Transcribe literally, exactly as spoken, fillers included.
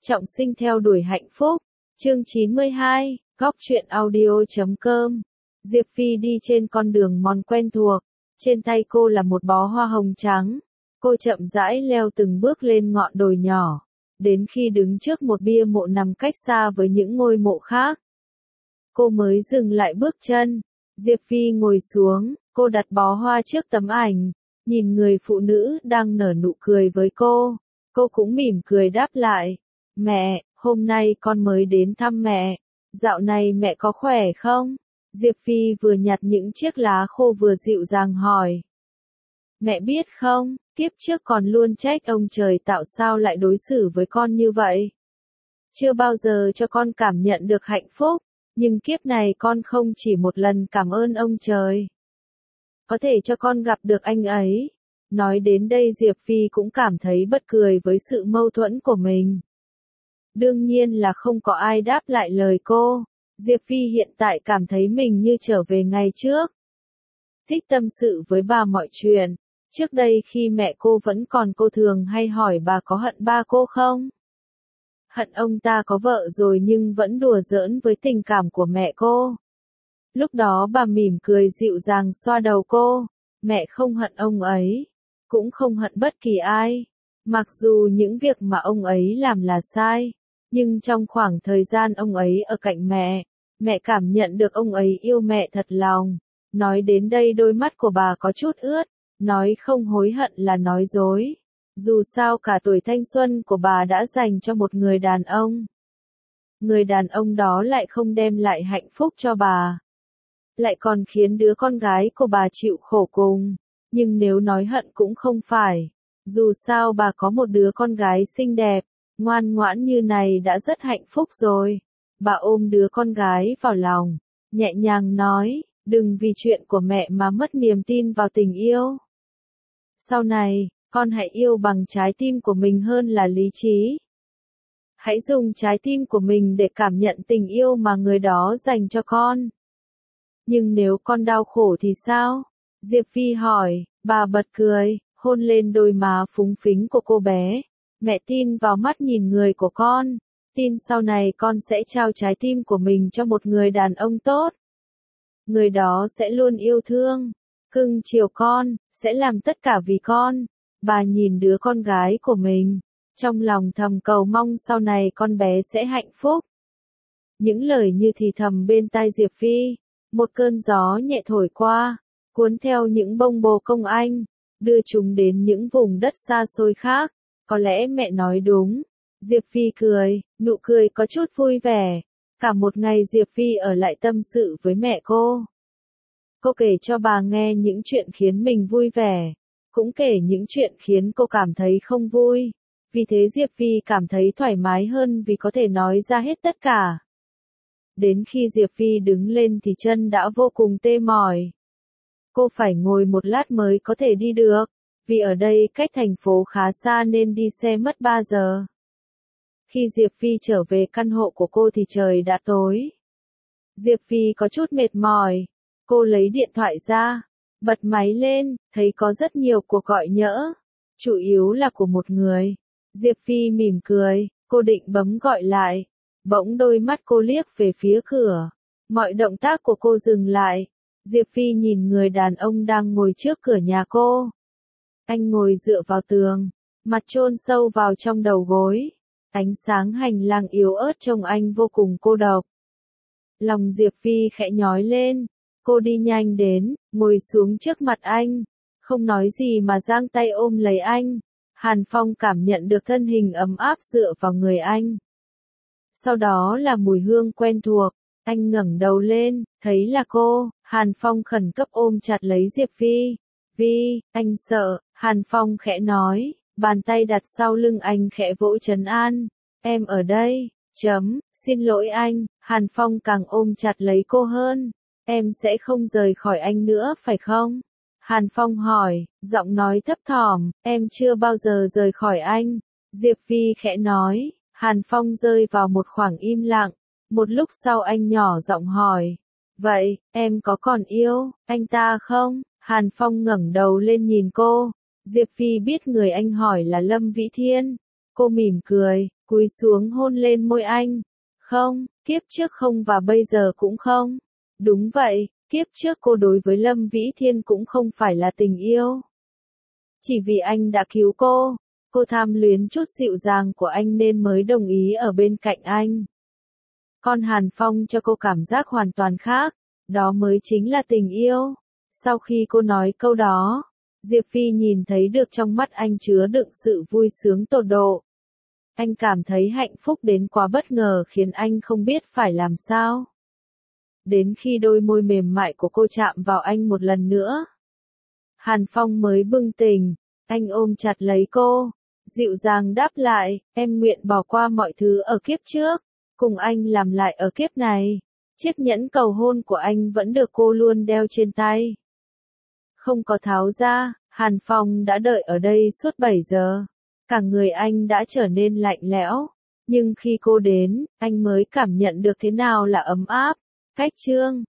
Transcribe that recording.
Trọng sinh theo đuổi hạnh phúc. Chương chín mươi hai, góc truyện audio chấm com. Diệp Phi đi trên con đường mòn quen thuộc, trên tay cô là một bó hoa hồng trắng. Cô chậm rãi leo từng bước lên ngọn đồi nhỏ, đến khi đứng trước một bia mộ nằm cách xa với những ngôi mộ khác. Cô mới dừng lại bước chân. Diệp Phi ngồi xuống, cô đặt bó hoa trước tấm ảnh, nhìn người phụ nữ đang nở nụ cười với cô. Cô cũng mỉm cười đáp lại. Mẹ, hôm nay con mới đến thăm mẹ. Dạo này mẹ có khỏe không? Diệp Phi vừa nhặt những chiếc lá khô vừa dịu dàng hỏi. Mẹ biết không, kiếp trước con luôn trách ông trời tạo sao lại đối xử với con như vậy. Chưa bao giờ cho con cảm nhận được hạnh phúc, nhưng kiếp này con không chỉ một lần cảm ơn ông trời. Có thể cho con gặp được anh ấy. Nói đến đây Diệp Phi cũng cảm thấy bật cười với sự mâu thuẫn của mình. Đương nhiên là không có ai đáp lại lời cô. Diệp Phi hiện tại cảm thấy mình như trở về ngày trước. Thích tâm sự với bà mọi chuyện. Trước đây khi mẹ cô vẫn còn cô thường hay hỏi bà có hận ba cô không? Hận ông ta có vợ rồi nhưng vẫn đùa giỡn với tình cảm của mẹ cô. Lúc đó bà mỉm cười dịu dàng xoa đầu cô. Mẹ không hận ông ấy, cũng không hận bất kỳ ai. Mặc dù những việc mà ông ấy làm là sai, nhưng trong khoảng thời gian ông ấy ở cạnh mẹ, mẹ cảm nhận được ông ấy yêu mẹ thật lòng. Nói đến đây đôi mắt của bà có chút ướt, nói không hối hận là nói dối. Dù sao cả tuổi thanh xuân của bà đã dành cho một người đàn ông. Người đàn ông đó lại không đem lại hạnh phúc cho bà, lại còn khiến đứa con gái của bà chịu khổ cùng. Nhưng nếu nói hận cũng không phải. Dù sao bà có một đứa con gái xinh đẹp, ngoan ngoãn như này đã rất hạnh phúc rồi. Bà ôm đứa con gái vào lòng, nhẹ nhàng nói, đừng vì chuyện của mẹ mà mất niềm tin vào tình yêu. Sau này, con hãy yêu bằng trái tim của mình hơn là lý trí. Hãy dùng trái tim của mình để cảm nhận tình yêu mà người đó dành cho con. Nhưng nếu con đau khổ thì sao? Diệp Phi hỏi. Bà bật cười, hôn lên đôi má phúng phính của cô bé. Mẹ tin vào mắt nhìn người của con. Tin sau này con sẽ trao trái tim của mình cho một người đàn ông tốt. Người đó sẽ luôn yêu thương, cưng chiều con, sẽ làm tất cả vì con. Bà nhìn đứa con gái của mình, trong lòng thầm cầu mong sau này con bé sẽ hạnh phúc. Những lời như thì thầm bên tai Diệp Phi. Một cơn gió nhẹ thổi qua, cuốn theo những bông bồ công anh, đưa chúng đến những vùng đất xa xôi khác. Có lẽ mẹ nói đúng. Diệp Phi cười, nụ cười có chút vui vẻ. Cả một ngày Diệp Phi ở lại tâm sự với mẹ cô. Cô kể cho bà nghe những chuyện khiến mình vui vẻ, cũng kể những chuyện khiến cô cảm thấy không vui. Vì thế Diệp Phi cảm thấy thoải mái hơn vì có thể nói ra hết tất cả. Đến khi Diệp Phi đứng lên thì chân đã vô cùng tê mỏi. Cô phải ngồi một lát mới có thể đi được, vì ở đây cách thành phố khá xa nên đi xe mất ba giờ. Khi Diệp Phi trở về căn hộ của cô thì trời đã tối. Diệp Phi có chút mệt mỏi. Cô lấy điện thoại ra, bật máy lên, thấy có rất nhiều cuộc gọi nhỡ. Chủ yếu là của một người. Diệp Phi mỉm cười, cô định bấm gọi lại. Bỗng đôi mắt cô liếc về phía cửa. Mọi động tác của cô dừng lại. Diệp Phi nhìn người đàn ông đang ngồi trước cửa nhà cô. Anh ngồi dựa vào tường, mặt chôn sâu vào trong đầu gối. Ánh sáng hành lang yếu ớt trông anh vô cùng cô độc. Lòng Diệp Phi khẽ nhói lên. Cô đi nhanh đến, ngồi xuống trước mặt anh. Không nói gì mà giang tay ôm lấy anh. Hàn Phong cảm nhận được thân hình ấm áp dựa vào người anh. Sau đó là mùi hương quen thuộc. Anh ngẩng đầu lên, thấy là cô. Hàn Phong khẩn cấp ôm chặt lấy Diệp Phi. Vi, anh sợ. Hàn Phong khẽ nói, bàn tay đặt sau lưng anh khẽ vỗ trấn an. Em ở đây. Chấm, xin lỗi anh. Hàn Phong càng ôm chặt lấy cô hơn. Em sẽ không rời khỏi anh nữa phải không? Hàn Phong hỏi, giọng nói thấp thỏm, em chưa bao giờ rời khỏi anh. Diệp Phi khẽ nói. Hàn Phong rơi vào một khoảng im lặng. Một lúc sau anh nhỏ giọng hỏi, vậy, em có còn yêu anh ta không? Hàn Phong ngẩng đầu lên nhìn cô. Diệp Phi biết người anh hỏi là Lâm Vĩ Thiên. Cô mỉm cười, cúi xuống hôn lên môi anh. Không, kiếp trước không và bây giờ cũng không. Đúng vậy, kiếp trước cô đối với Lâm Vĩ Thiên cũng không phải là tình yêu. Chỉ vì anh đã cứu cô, cô tham luyến chút dịu dàng của anh nên mới đồng ý ở bên cạnh anh. Còn Hàn Phong cho cô cảm giác hoàn toàn khác, đó mới chính là tình yêu. Sau khi cô nói câu đó, Diệp Phi nhìn thấy được trong mắt anh chứa đựng sự vui sướng tột độ. Anh cảm thấy hạnh phúc đến quá bất ngờ khiến anh không biết phải làm sao. Đến khi đôi môi mềm mại của cô chạm vào anh một lần nữa, Hàn Phong mới bừng tỉnh, anh ôm chặt lấy cô, dịu dàng đáp lại, em nguyện bỏ qua mọi thứ ở kiếp trước, cùng anh làm lại ở kiếp này. Chiếc nhẫn cầu hôn của anh vẫn được cô luôn đeo trên tay. Không có tháo ra, Hàn Phong đã đợi ở đây suốt bảy giờ. Cả người anh đã trở nên lạnh lẽo. Nhưng khi cô đến, anh mới cảm nhận được thế nào là ấm áp. Cách chương